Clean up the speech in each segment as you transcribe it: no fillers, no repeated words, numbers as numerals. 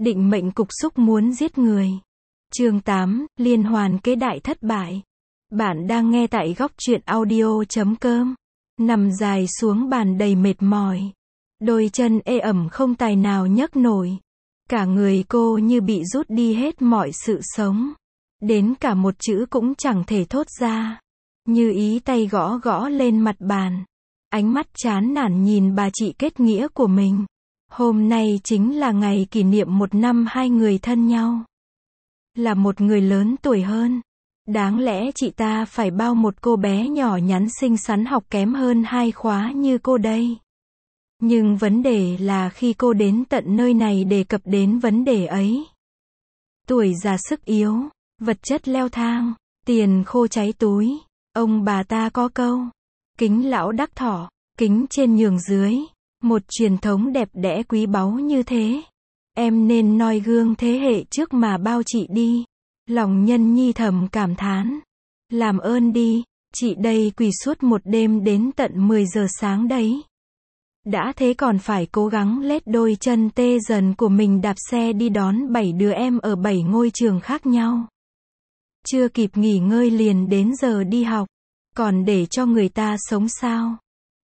Định mệnh cục súc muốn giết người. Chương 8, liên hoàn kế đại thất bại. Bạn đang nghe tại góc truyện audio.com. Nằm dài xuống bàn đầy mệt mỏi. Đôi chân ê ẩm không tài nào nhấc nổi. Cả người cô như bị rút đi hết mọi sự sống. Đến cả một chữ cũng chẳng thể thốt ra. Như ý tay gõ gõ lên mặt bàn. Ánh mắt chán nản nhìn bà chị kết nghĩa của mình. Hôm nay chính là ngày kỷ niệm 1 năm hai người thân nhau. Là một người lớn tuổi hơn. Đáng lẽ chị ta phải bao một cô bé nhỏ nhắn xinh xắn học kém hơn 2 khóa như cô đây. Nhưng vấn đề là khi cô đến tận nơi này đề cập đến vấn đề ấy. Tuổi già sức yếu, vật chất leo thang, tiền khô cháy túi. Ông bà ta có câu, kính lão đắc thọ, kính trên nhường dưới. Một truyền thống đẹp đẽ quý báu như thế. Em nên noi gương thế hệ trước mà bao chị đi. Lòng nhân nhi thầm cảm thán. Làm ơn đi, chị đây quỳ suốt một đêm đến tận 10 giờ sáng đấy. Đã thế còn phải cố gắng lết đôi chân tê dần của mình đạp xe đi đón 7 đứa em ở 7 ngôi trường khác nhau. Chưa kịp nghỉ ngơi liền đến giờ đi học. Còn để cho người ta sống sao?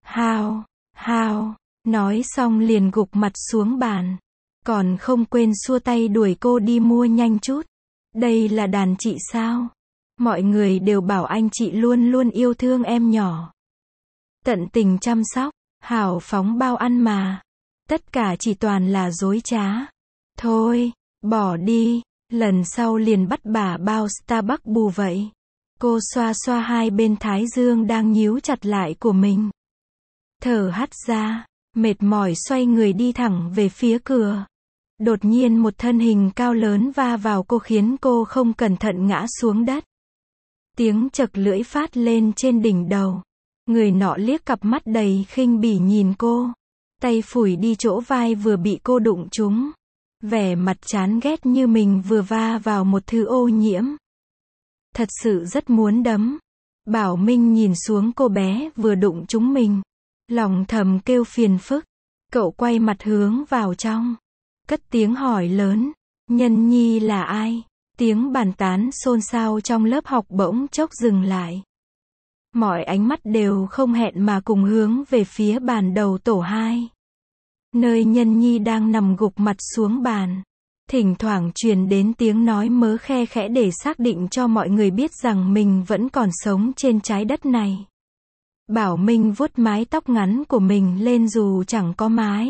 Hao. Nói xong liền gục mặt xuống bàn. Còn không quên xua tay đuổi cô đi mua nhanh chút. Đây là đàn chị sao? Mọi người đều bảo anh chị luôn luôn yêu thương em nhỏ. Tận tình chăm sóc, hào phóng bao ăn mà. Tất cả chỉ toàn là dối trá. Thôi, bỏ đi, lần sau liền bắt bà bao Starbucks bù vậy. Cô xoa xoa hai bên thái dương đang nhíu chặt lại của mình. Thở hắt ra. Mệt mỏi xoay người đi thẳng về phía cửa. Đột nhiên một thân hình cao lớn va vào cô khiến cô không cẩn thận ngã xuống đất. Tiếng chật lưỡi phát lên trên đỉnh đầu. Người nọ liếc cặp mắt đầy khinh bỉ nhìn cô. Tay phủi đi chỗ vai vừa bị cô đụng trúng. Vẻ mặt chán ghét như mình vừa va vào một thứ ô nhiễm. Thật sự rất muốn đấm. Bảo Minh nhìn xuống cô bé vừa đụng trúng mình. Lòng thầm kêu phiền phức. Cậu quay mặt hướng vào trong. Cất tiếng hỏi lớn. Nhân nhi là ai? Tiếng bàn tán xôn xao trong lớp học bỗng chốc dừng lại. Mọi ánh mắt đều không hẹn mà cùng hướng về phía bàn đầu tổ 2. Nơi Nhân nhi đang nằm gục mặt xuống bàn. Thỉnh thoảng truyền đến tiếng nói mớ khe khẽ để xác định cho mọi người biết rằng mình vẫn còn sống trên trái đất này. Bảo Minh vuốt mái tóc ngắn của mình lên dù chẳng có mái.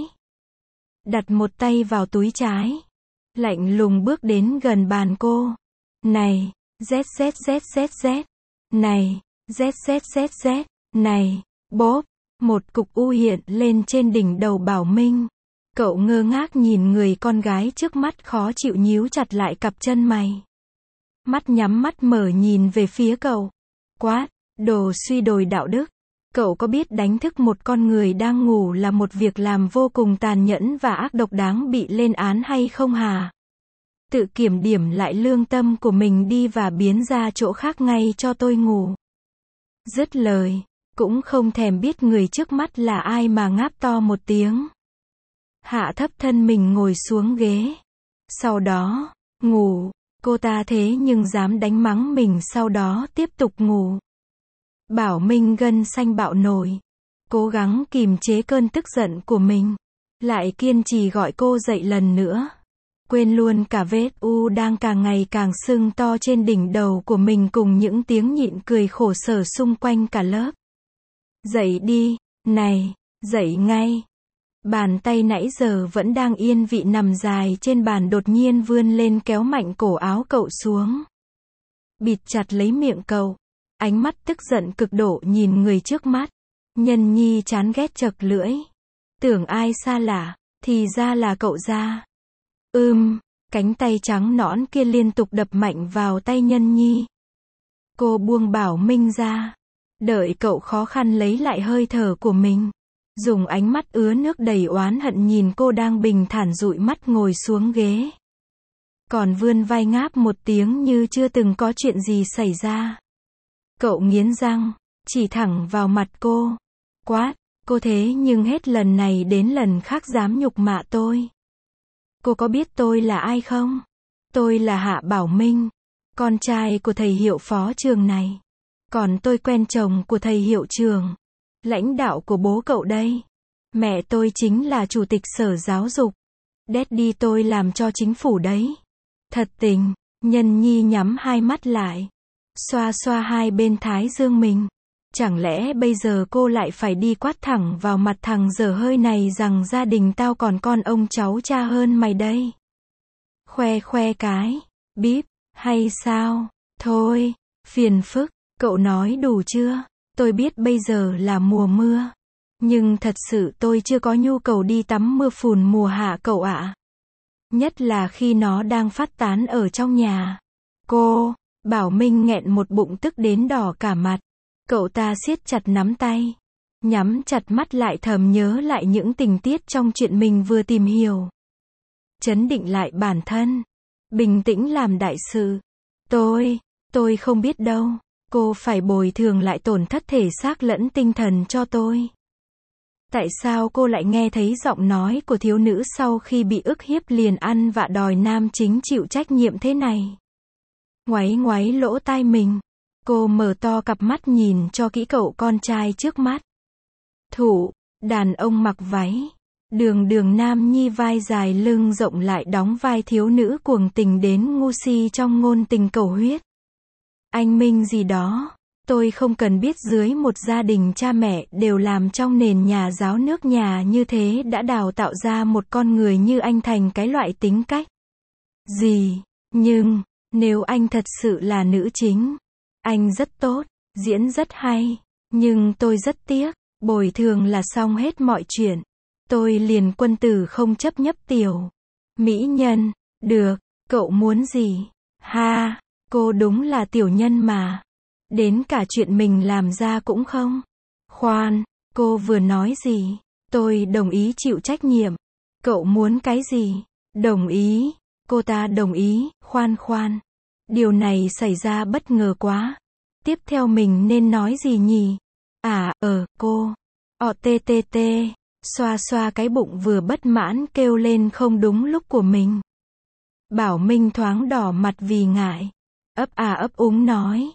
Đặt một tay vào túi trái. Lạnh lùng bước đến gần bàn cô. Này, ZZZZZ. Này, ZZZZ. Này, bốp. Một cục u hiện lên trên đỉnh đầu Bảo Minh. Cậu ngơ ngác nhìn người con gái trước mắt khó chịu nhíu chặt lại cặp chân mày. Mắt nhắm mắt mở nhìn về phía cậu. Quát, đồ suy đồi đạo đức. Cậu có biết đánh thức một con người đang ngủ là một việc làm vô cùng tàn nhẫn và ác độc đáng bị lên án hay không hả? Tự kiểm điểm lại lương tâm của mình đi và biến ra chỗ khác ngay cho tôi ngủ. Dứt lời, cũng không thèm biết người trước mắt là ai mà ngáp to một tiếng. Hạ thấp thân mình ngồi xuống ghế. Sau đó, ngủ, cô ta thế nhưng dám đánh mắng mình sau đó tiếp tục ngủ. Bảo Minh gân xanh bạo nổi. Cố gắng kìm chế cơn tức giận của mình. Lại kiên trì gọi cô dậy lần nữa. Quên luôn cả vết u đang càng ngày càng sưng to trên đỉnh đầu của mình cùng những tiếng nhịn cười khổ sở xung quanh cả lớp. Dậy đi, này, dậy ngay. Bàn tay nãy giờ vẫn đang yên vị nằm dài trên bàn đột nhiên vươn lên kéo mạnh cổ áo cậu xuống. Bịt chặt lấy miệng cậu. Ánh mắt tức giận cực độ nhìn người trước mắt. Nhân nhi chán ghét chật lưỡi. Tưởng ai xa lạ, thì ra là cậu ra. Cánh tay trắng nõn kia liên tục đập mạnh vào tay Nhân nhi. Cô buông Bảo Minh ra. Đợi cậu khó khăn lấy lại hơi thở của mình. Dùng ánh mắt ứa nước đầy oán hận nhìn cô đang bình thản dụi mắt ngồi xuống ghế. Còn vươn vai ngáp một tiếng như chưa từng có chuyện gì xảy ra. Cậu nghiến răng, chỉ thẳng vào mặt cô. Quát, cô thế nhưng hết lần này đến lần khác dám nhục mạ tôi. Cô có biết tôi là ai không? Tôi là Hạ Bảo Minh, con trai của thầy hiệu phó trường này. Còn tôi quen chồng của thầy hiệu trường, lãnh đạo của bố cậu đây. Mẹ tôi chính là chủ tịch sở giáo dục. Daddy tôi làm cho chính phủ đấy. Thật tình, Nhân Nhi nhắm hai mắt lại, xoa xoa hai bên thái dương mình. Chẳng lẽ bây giờ cô lại phải đi quát thẳng vào mặt thằng dở hơi này rằng gia đình tao còn con ông cháu cha hơn mày đây? Khoe khoe cái, bíp, hay sao? Thôi, phiền phức, cậu nói đủ chưa? Tôi biết bây giờ là mùa mưa, nhưng thật sự tôi chưa có nhu cầu đi tắm mưa phùn mùa hạ cậu ạ. Nhất là khi nó đang phát tán ở trong nhà. Cô, Bảo Minh nghẹn một bụng tức đến đỏ cả mặt. Cậu ta siết chặt nắm tay, nhắm chặt mắt lại thầm nhớ lại những tình tiết trong chuyện mình vừa tìm hiểu. Trấn định lại bản thân, bình tĩnh làm đại sự. Tôi không biết đâu, cô phải bồi thường lại tổn thất thể xác lẫn tinh thần cho tôi. Tại sao cô lại nghe thấy giọng nói của thiếu nữ sau khi bị ức hiếp liền ăn vạ đòi nam chính chịu trách nhiệm thế này? Ngoáy ngoáy lỗ tai mình, cô mở to cặp mắt nhìn cho kỹ cậu con trai trước mắt. Thủ, đàn ông mặc váy, đường nam nhi vai dài lưng rộng lại đóng vai thiếu nữ cuồng tình đến ngu si trong ngôn tình cầu huyết. Anh Minh gì đó, tôi không cần biết dưới một gia đình cha mẹ đều làm trong nền nhà giáo nước nhà như thế đã đào tạo ra một con người như anh thành cái loại tính cách gì, nhưng, nếu anh thật sự là nữ chính, anh rất tốt, diễn rất hay, nhưng tôi rất tiếc, bồi thường là xong hết mọi chuyện. Tôi liền quân tử không chấp nhấp tiểu mỹ nhân, được, cậu muốn gì? Ha, cô đúng là tiểu nhân mà. Đến cả chuyện mình làm ra cũng không. Khoan, cô vừa nói gì? Tôi đồng ý chịu trách nhiệm. Cậu muốn cái gì? Đồng ý. Cô ta đồng ý, khoan. Điều này xảy ra bất ngờ quá. Tiếp theo mình nên nói gì nhỉ? Cô. TTT. Xoa xoa cái bụng vừa bất mãn kêu lên không đúng lúc của mình. Bảo Minh thoáng đỏ mặt vì ngại. Ấp úng nói.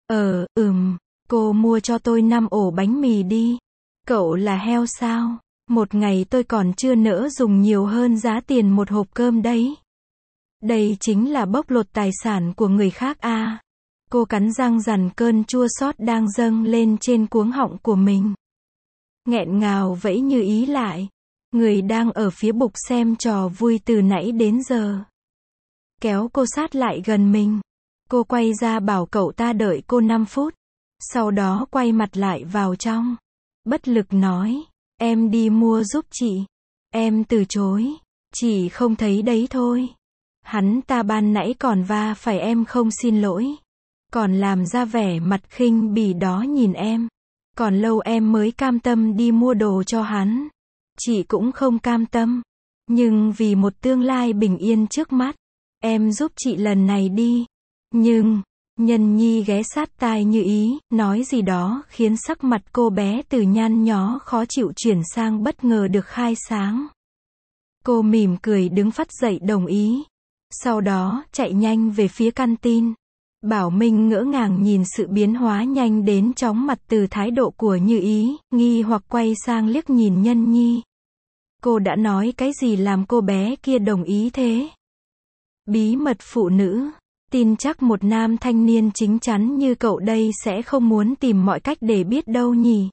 Cô mua cho tôi 5 ổ bánh mì đi. Cậu là heo sao? Một ngày tôi còn chưa nỡ dùng nhiều hơn giá tiền một hộp cơm đấy. Đây chính là bóc lột tài sản của người khác à. Cô cắn răng dằn cơn chua xót đang dâng lên trên cuống họng của mình. Nghẹn ngào vẫy như ý lại. Người đang ở phía bục xem trò vui từ nãy đến giờ. Kéo cô sát lại gần mình. Cô quay ra bảo cậu ta đợi cô 5 phút. Sau đó quay mặt lại vào trong. Bất lực nói. Em đi mua giúp chị. Em từ chối. Chị không thấy đấy thôi. Hắn ta ban nãy còn va phải em không xin lỗi. Còn làm ra vẻ mặt khinh bỉ đó nhìn em. Còn lâu em mới cam tâm đi mua đồ cho hắn. Chị cũng không cam tâm. Nhưng vì một tương lai bình yên trước mắt, em giúp chị lần này đi. Nhưng, Nhân Nhi ghé sát tai như ý, nói gì đó khiến sắc mặt cô bé từ nhăn nhó khó chịu chuyển sang bất ngờ được khai sáng. Cô mỉm cười đứng phắt dậy đồng ý. Sau đó, chạy nhanh về phía canteen. Bảo Minh ngỡ ngàng nhìn sự biến hóa nhanh đến chóng mặt từ thái độ của Như Ý, nghi hoặc quay sang liếc nhìn Nhân Nhi. Cô đã nói cái gì làm cô bé kia đồng ý thế? Bí mật phụ nữ. Tin chắc một nam thanh niên chính chắn như cậu đây sẽ không muốn tìm mọi cách để biết đâu nhỉ?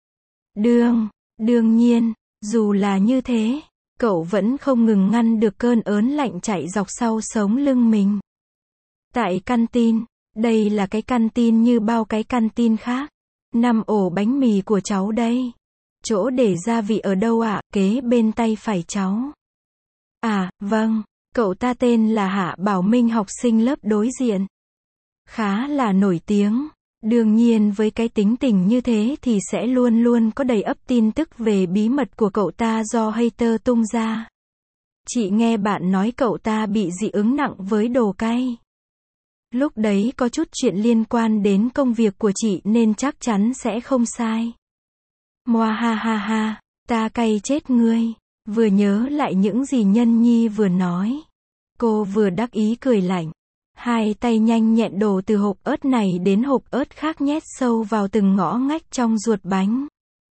Đương nhiên, dù là như thế, cậu vẫn không ngừng ngăn được cơn ớn lạnh chạy dọc sau sống lưng mình. Tại canteen, đây là cái canteen như bao cái canteen khác. 5 ổ bánh mì của cháu đây. Chỗ để gia vị ở đâu ạ? Kế bên tay phải cháu. À, vâng. Cậu ta tên là Hạ Bảo Minh, học sinh lớp đối diện. Khá là nổi tiếng. Đương nhiên với cái tính tình như thế thì sẽ luôn luôn có đầy ắp tin tức về bí mật của cậu ta do hater tung ra. Chị nghe bạn nói cậu ta bị dị ứng nặng với đồ cay. Lúc đấy có chút chuyện liên quan đến công việc của chị nên chắc chắn sẽ không sai. Moa ha ha ha, ta cay chết ngươi. Vừa nhớ lại những gì Nhân Nhi vừa nói. Cô vừa đắc ý cười lạnh. Hai tay nhanh nhẹn đổ từ hộp ớt này đến hộp ớt khác nhét sâu vào từng ngõ ngách trong ruột bánh.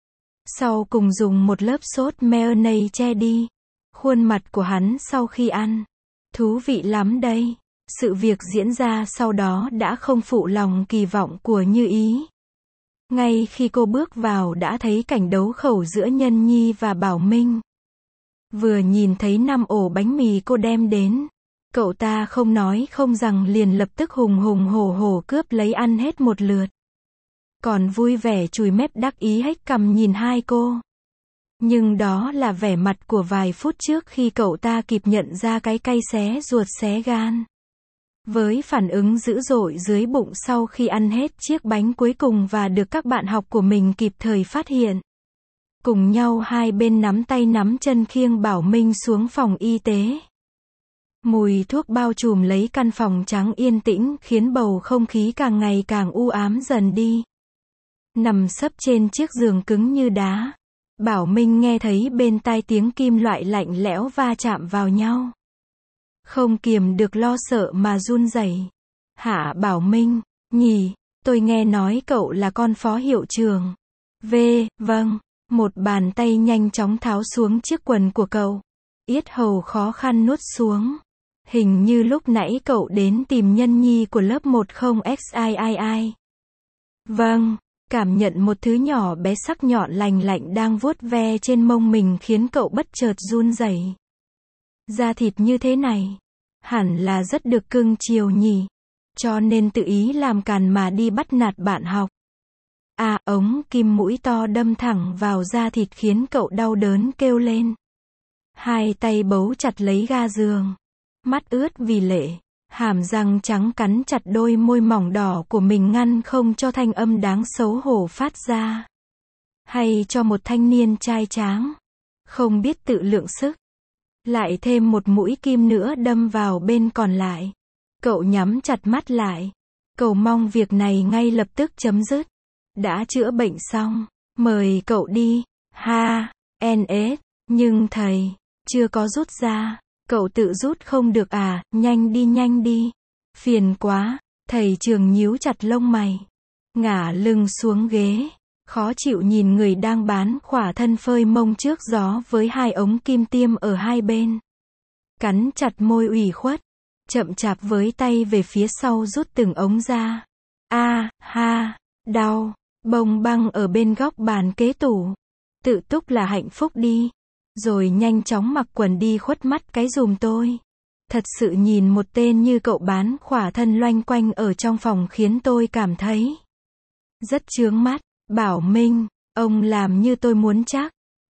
Sau cùng dùng một lớp sốt mayonnaise che đi khuôn mặt của hắn sau khi ăn. Thú vị lắm đây. Sự việc diễn ra sau đó đã không phụ lòng kỳ vọng của Như Ý. Ngay khi cô bước vào đã thấy cảnh đấu khẩu giữa Nhân Nhi và Bảo Minh. Vừa nhìn thấy 5 ổ bánh mì cô đem đến, cậu ta không nói không rằng liền lập tức hùng hùng hổ hổ cướp lấy ăn hết một lượt. Còn vui vẻ chùi mép đắc ý hếch cằm nhìn hai cô. Nhưng đó là vẻ mặt của vài phút trước khi cậu ta kịp nhận ra cái cay xé ruột xé gan. Với phản ứng dữ dội dưới bụng sau khi ăn hết chiếc bánh cuối cùng và được các bạn học của mình kịp thời phát hiện. Cùng nhau hai bên nắm tay nắm chân khiêng Bảo Minh xuống phòng y tế. Mùi thuốc bao trùm lấy căn phòng trắng yên tĩnh khiến bầu không khí càng ngày càng u ám dần đi. Nằm sấp trên chiếc giường cứng như đá, Bảo Minh nghe thấy bên tai tiếng kim loại lạnh lẽo va chạm vào nhau. Không kiềm được lo sợ mà run rẩy. Hả Bảo Minh, nhỉ, tôi nghe nói cậu là con phó hiệu trưởng. Vâng. Một bàn tay nhanh chóng tháo xuống chiếc quần của cậu. Yết hầu khó khăn nuốt xuống. Hình như lúc nãy cậu đến tìm Nhân Nhi của lớp 10XIII. Vâng, cảm nhận một thứ nhỏ bé sắc nhọn lành lạnh đang vuốt ve trên mông mình khiến cậu bất chợt run rẩy. Da thịt như thế này, hẳn là rất được cưng chiều nhỉ. Cho nên tự ý làm càn mà đi bắt nạt bạn học. Ống kim mũi to đâm thẳng vào da thịt khiến cậu đau đớn kêu lên. Hai tay bấu chặt lấy ga giường. Mắt ướt vì lệ. Hàm răng trắng cắn chặt đôi môi mỏng đỏ của mình ngăn không cho thanh âm đáng xấu hổ phát ra. Hay cho một thanh niên trai tráng, không biết tự lượng sức. Lại thêm một mũi kim nữa đâm vào bên còn lại. Cậu nhắm chặt mắt lại. Cầu mong việc này ngay lập tức chấm dứt. Đã chữa bệnh xong, mời cậu đi. NS, nhưng thầy, chưa có rút ra. Cậu tự rút không được à, nhanh đi. Phiền quá, thầy trường nhíu chặt lông mày. Ngả lưng xuống ghế. Khó chịu nhìn người đang bán khỏa thân phơi mông trước gió với hai ống kim tiêm ở hai bên. Cắn chặt môi ủy khuất. Chậm chạp với tay về phía sau rút từng ống ra. Đau. Bông băng ở bên góc bàn kế tủ. Tự túc là hạnh phúc đi. Rồi nhanh chóng mặc quần đi khuất mắt cái giùm tôi. Thật sự nhìn một tên như cậu bán khỏa thân loanh quanh ở trong phòng khiến tôi cảm thấy rất chướng mắt. Bảo Minh, ông làm như tôi muốn chắc.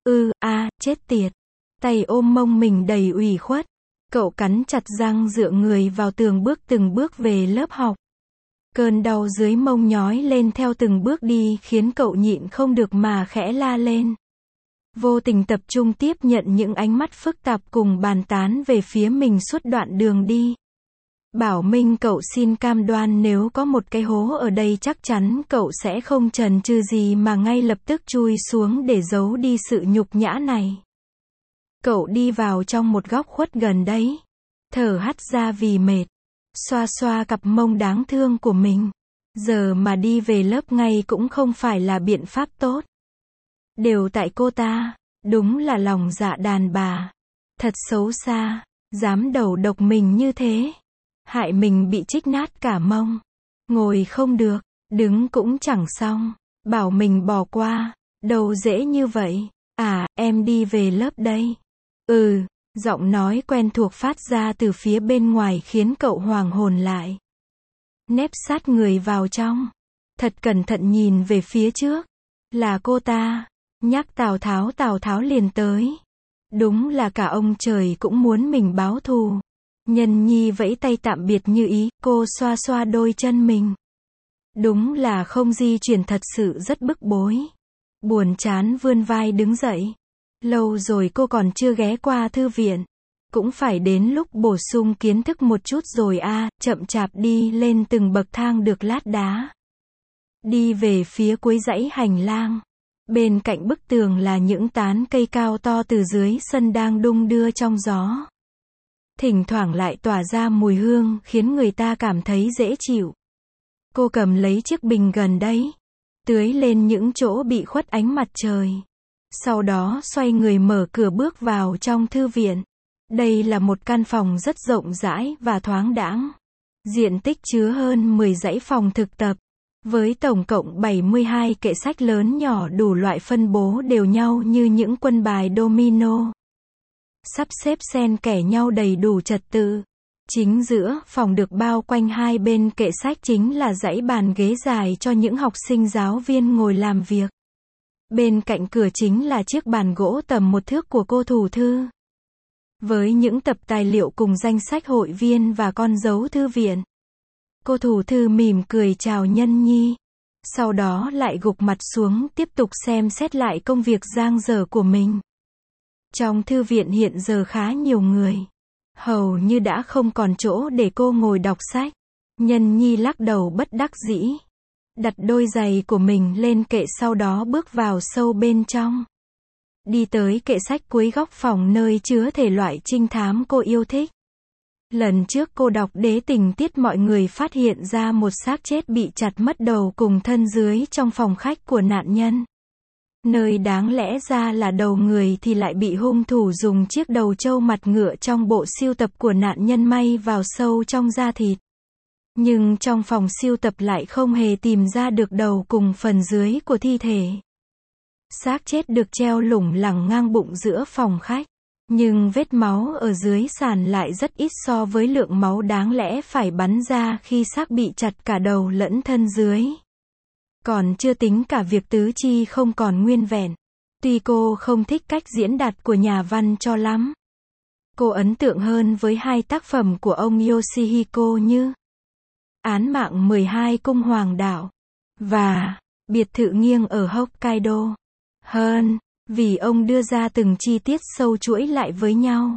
Chết tiệt. Tay ôm mông mình đầy ủy khuất. Cậu cắn chặt răng dựa người vào tường bước từng bước về lớp học. Cơn đau dưới mông nhói lên theo từng bước đi khiến cậu nhịn không được mà khẽ la lên. Vô tình tập trung tiếp nhận những ánh mắt phức tạp cùng bàn tán về phía mình suốt đoạn đường đi. Bảo Minh, cậu xin cam đoan nếu có một cái hố ở đây chắc chắn cậu sẽ không chần chừ gì mà ngay lập tức chui xuống để giấu đi sự nhục nhã này. Cậu đi vào trong một góc khuất gần đấy. Thở hắt ra vì mệt. Xoa xoa cặp mông đáng thương của mình. Giờ mà đi về lớp ngay cũng không phải là biện pháp tốt. Đều tại cô ta. Đúng là lòng dạ đàn bà. Thật xấu xa. Dám đầu độc mình như thế. Hại mình bị trích nát cả mông. Ngồi không được. Đứng cũng chẳng xong. Bảo mình bỏ qua. Đâu dễ như vậy. Em đi về lớp đây. Giọng nói quen thuộc phát ra từ phía bên ngoài khiến cậu hoàng hồn lại. Nép sát người vào trong. Thật cẩn thận nhìn về phía trước. Là cô ta. Nhắc Tào Tháo liền tới. Đúng là cả ông trời cũng muốn mình báo thù. Nhân Nhi vẫy tay tạm biệt Như Ý, cô xoa xoa đôi chân mình. Đúng là không di chuyển, thật sự rất bức bối. Buồn chán vươn vai đứng dậy. Lâu rồi cô còn chưa ghé qua thư viện. Cũng phải đến lúc bổ sung kiến thức một chút rồi chậm chạp đi lên từng bậc thang được lát đá. Đi về phía cuối dãy hành lang. Bên cạnh bức tường là những tán cây cao to từ dưới sân đang đung đưa trong gió. Thỉnh thoảng lại tỏa ra mùi hương khiến người ta cảm thấy dễ chịu. Cô cầm lấy chiếc bình gần đấy, tưới lên những chỗ bị khuất ánh mặt trời. Sau đó xoay người mở cửa bước vào trong thư viện. Đây là một căn phòng rất rộng rãi và thoáng đãng. Diện tích chứa hơn 10 dãy phòng thực tập. Với tổng cộng 72 kệ sách lớn nhỏ đủ loại phân bố đều nhau như những quân bài domino. Sắp xếp xen kẽ nhau đầy đủ trật tự. Chính giữa phòng được bao quanh hai bên kệ sách chính là dãy bàn ghế dài cho những học sinh giáo viên ngồi làm việc. Bên cạnh cửa chính là chiếc bàn gỗ tầm 1 thước của cô thủ thư. Với những tập tài liệu cùng danh sách hội viên và con dấu thư viện. Cô thủ thư mỉm cười chào Nhân Nhi. Sau đó lại gục mặt xuống tiếp tục xem xét lại công việc dang dở của mình. Trong thư viện hiện giờ khá nhiều người. Hầu như đã không còn chỗ để cô ngồi đọc sách. Nhân Nhi lắc đầu bất đắc dĩ. Đặt đôi giày của mình lên kệ sau đó bước vào sâu bên trong. Đi tới kệ sách cuối góc phòng nơi chứa thể loại trinh thám cô yêu thích. Lần trước cô đọc đế tình tiết mọi người phát hiện ra một xác chết bị chặt mất đầu cùng thân dưới trong phòng khách của nạn nhân. Nơi đáng lẽ ra là đầu người thì lại bị hung thủ dùng chiếc đầu trâu mặt ngựa trong bộ sưu tập của nạn nhân may vào sâu trong da thịt. Nhưng trong phòng sưu tập lại không hề tìm ra được đầu cùng phần dưới của thi thể. Xác chết được treo lủng lẳng ngang bụng giữa phòng khách. Nhưng vết máu ở dưới sàn lại rất ít so với lượng máu đáng lẽ phải bắn ra khi xác bị chặt cả đầu lẫn thân dưới. Còn chưa tính cả việc tứ chi không còn nguyên vẹn. Tuy cô không thích cách diễn đạt của nhà văn cho lắm. Cô ấn tượng hơn với hai tác phẩm của ông Yoshihiko như Án mạng 12 cung hoàng đảo và Biệt thự nghiêng ở Hokkaido hơn. Vì ông đưa ra từng chi tiết sâu chuỗi lại với nhau.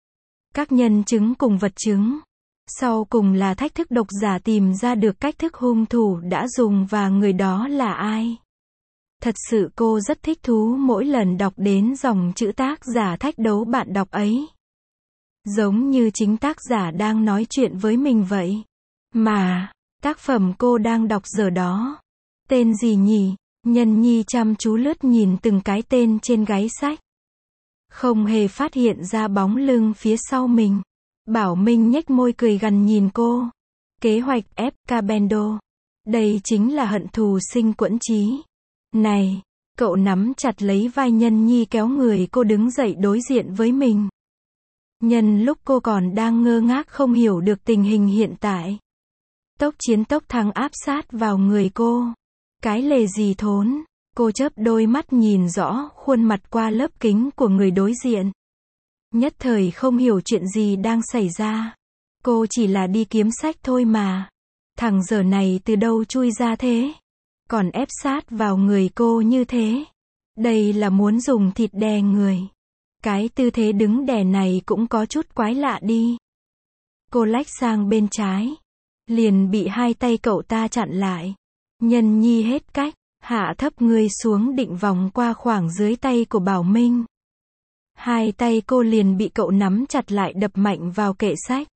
Các nhân chứng cùng vật chứng. Sau cùng là thách thức độc giả tìm ra được cách thức hung thủ đã dùng và người đó là ai. Thật sự cô rất thích thú mỗi lần đọc đến dòng chữ tác giả thách đấu bạn đọc ấy. Giống như chính tác giả đang nói chuyện với mình vậy. Mà, tác phẩm cô đang đọc giờ đó. Tên gì nhỉ? Nhân Nhi chăm chú lướt nhìn từng cái tên trên gáy sách. Không hề phát hiện ra bóng lưng phía sau mình. Bảo Minh nhếch môi cười gằn nhìn cô. Kế hoạch ép Cabendo. Đây chính là hận thù sinh quẫn trí. Này, cậu nắm chặt lấy vai Nhân Nhi kéo người cô đứng dậy đối diện với mình. Nhân lúc cô còn đang ngơ ngác không hiểu được tình hình hiện tại. Tốc chiến tốc thắng áp sát vào người cô. Cái lề gì thốn, cô chớp đôi mắt nhìn rõ khuôn mặt qua lớp kính của người đối diện. Nhất thời không hiểu chuyện gì đang xảy ra. Cô chỉ là đi kiếm sách thôi mà. Thằng dở này từ đâu chui ra thế? Còn ép sát vào người cô như thế. Đây là muốn dùng thịt đè người. Cái tư thế đứng đè này cũng có chút quái lạ đi. Cô lách sang bên trái. Liền bị hai tay cậu ta chặn lại. Nhân Nhi hết cách, hạ thấp người xuống định vòng qua khoảng dưới tay của Bảo Minh. Hai tay cô liền bị cậu nắm chặt lại đập mạnh vào kệ sách.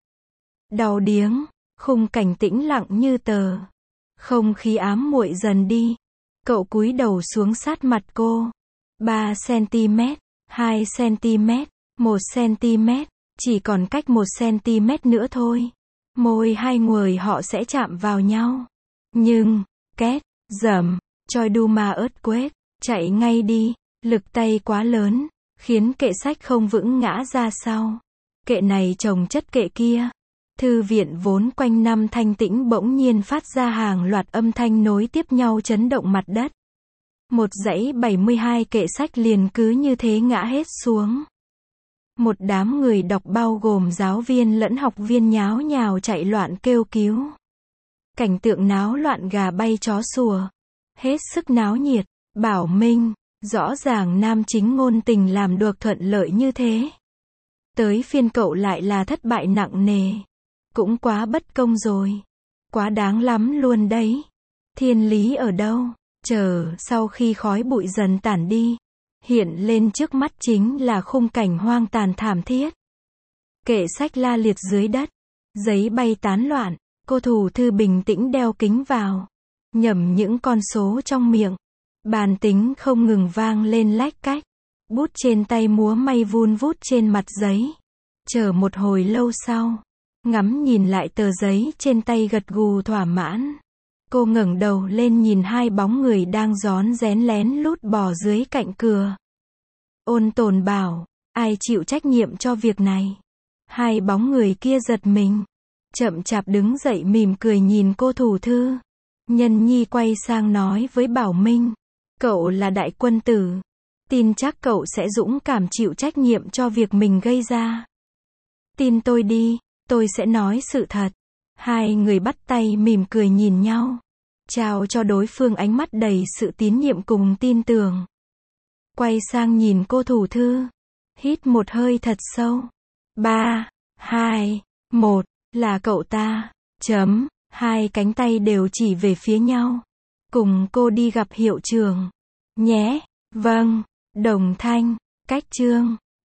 Đau điếng, khung cảnh tĩnh lặng như tờ. Không khí ám muội dần đi. Cậu cúi đầu xuống sát mặt cô. 3 cm, 2 cm, 1 cm, chỉ còn cách 1 cm nữa thôi. Môi hai người họ sẽ chạm vào nhau. Nhưng, két, dầm, choi Duma earthquake, chạy ngay đi, lực tay quá lớn, khiến kệ sách không vững ngã ra sau. Kệ này chồng chất kệ kia. Thư viện vốn quanh năm thanh tĩnh bỗng nhiên phát ra hàng loạt âm thanh nối tiếp nhau chấn động mặt đất. Một dãy 72 kệ sách liền cứ như thế ngã hết xuống. Một đám người đọc bao gồm giáo viên lẫn học viên nháo nhào chạy loạn kêu cứu. Cảnh tượng náo loạn gà bay chó sủa. Hết sức náo nhiệt. Bảo Minh, rõ ràng nam chính ngôn tình làm được thuận lợi như thế. Tới phiên cậu lại là thất bại nặng nề. Cũng quá bất công rồi. Quá đáng lắm luôn đấy. Thiên lý ở đâu? Chờ sau khi khói bụi dần tản đi, hiện lên trước mắt chính là khung cảnh hoang tàn thảm thiết. Kệ sách la liệt dưới đất, giấy bay tán loạn, cô thủ thư bình tĩnh đeo kính vào, nhẩm những con số trong miệng. Bàn tính không ngừng vang lên lách cách, bút trên tay múa may vun vút trên mặt giấy. Chờ một hồi lâu sau, ngắm nhìn lại tờ giấy trên tay gật gù thỏa mãn. Cô ngẩng đầu lên nhìn hai bóng người đang rón rén lén lút bò dưới cạnh cửa. Ôn Tồn bảo, ai chịu trách nhiệm cho việc này? Hai bóng người kia giật mình, chậm chạp đứng dậy mỉm cười nhìn cô thủ thư. Nhân Nhi quay sang nói với Bảo Minh, cậu là đại quân tử, tin chắc cậu sẽ dũng cảm chịu trách nhiệm cho việc mình gây ra. Tin tôi đi, tôi sẽ nói sự thật. Hai người bắt tay mỉm cười nhìn nhau, trao cho đối phương ánh mắt đầy sự tín nhiệm cùng tin tưởng. Quay sang nhìn cô thủ thư, hít một hơi thật sâu. 3, 2, 1, là cậu ta. Chấm, hai cánh tay đều chỉ về phía nhau. Cùng cô đi gặp hiệu trưởng. Nhé, vâng, Đồng Thanh, cách chương.